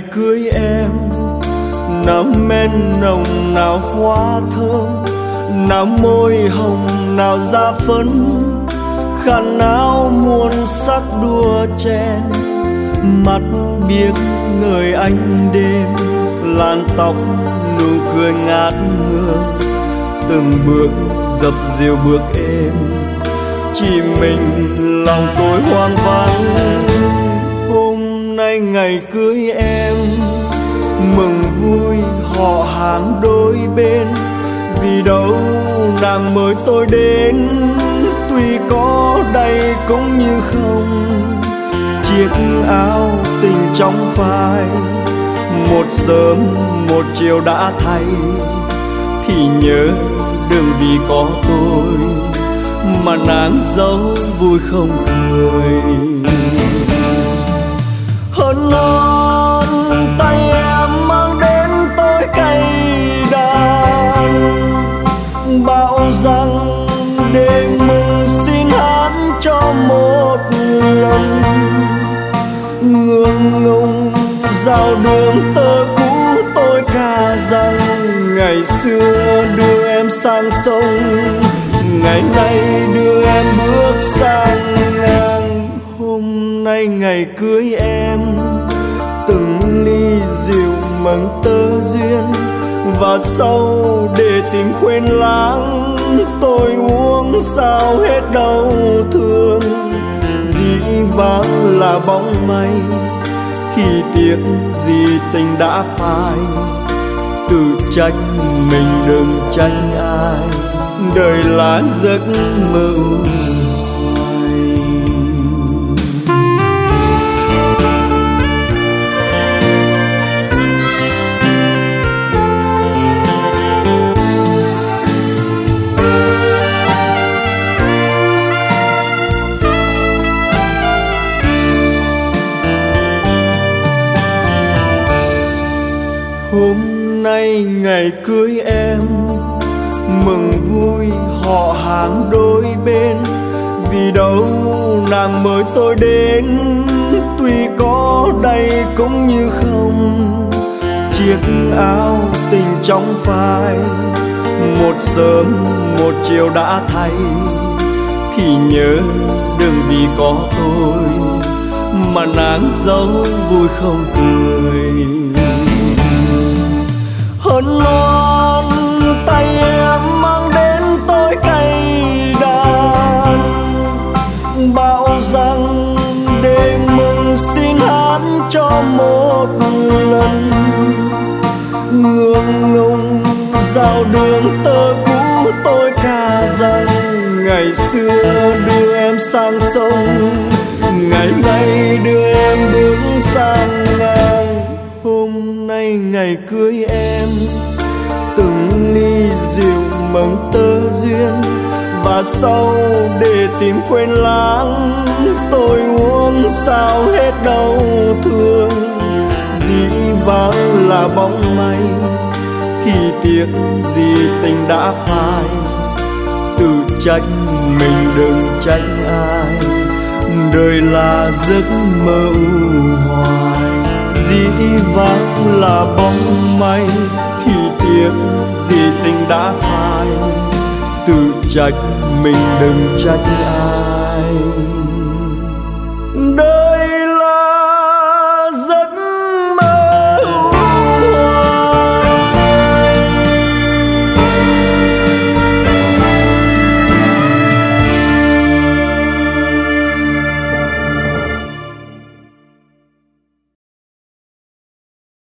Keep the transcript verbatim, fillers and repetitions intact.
cưới em, nào men nồng nào hoa thơm, nào môi hồng nào da phấn, khăn áo muôn sắc đua chen, mắt biếc ngời ánh đêm, làn tóc nụ cười ngát hương, từng bước dập dìu bước êm, chỉ mình lòng tôi hoang vắng. Hôm nay ngày cưới em, mừng vui họ hàng đôi bên, vì đâu nàng mời tôi đến, tuy có đây cũng như không. Chiếc áo tình trong phai, một sớm một chiều đã thay, thì nhớ đừng vì có tôi mà nàng dấu vui không cười. Hơn non tay em mang đến tôi cây đàn, bảo rằng để mừng xin hát cho một lần. Ngượng ngùng giao đường tơ cũ tôi ca rằng, ngày xưa đưa em sang sông, ngày nay đưa em bước sang ngang. Hôm nay ngày cưới em, từng ly rượu mừng tơ duyên, và sau để tình quên lãng, tôi uống sao hết đau thương. Dĩ vãng là bóng mây, thì tiếc gì tình đã phai. Tự trách mình đừng trách ai, đời là giấc mơ hoài. Hôm nay ngày cưới em, mừng vui họ hàng đôi bên, vì đâu nàng mời tôi đến, tuy có đây cũng như không. Chiếc áo tình trong phai, một sớm một chiều đã thay, thì nhớ đừng vì có tôi mà nàng dấu vui không cười. Hơn non tay em mang đến tôi cây đàn, bảo rằng để mừng xin hát cho một lần. Ngượng ngùng giao đường tơ cũ tôi ca rằng, ngày xưa đưa em sang sông, ngày nay đưa em bước sang ngang. Hôm nay ngày cưới em, từng ly rượu mừng tơ duyên, và sau để tìm quên lãng, tôi uống sao hết đau thương. Dĩ vãng là bóng mây, thì tiếc gì tình đã phai. Tự trách mình đừng trách ai, đời là giấc mơ hoài. Dĩ vãng là bóng mây, thì tiếc gì tình đã phai. Tự trách mình đừng trách ai.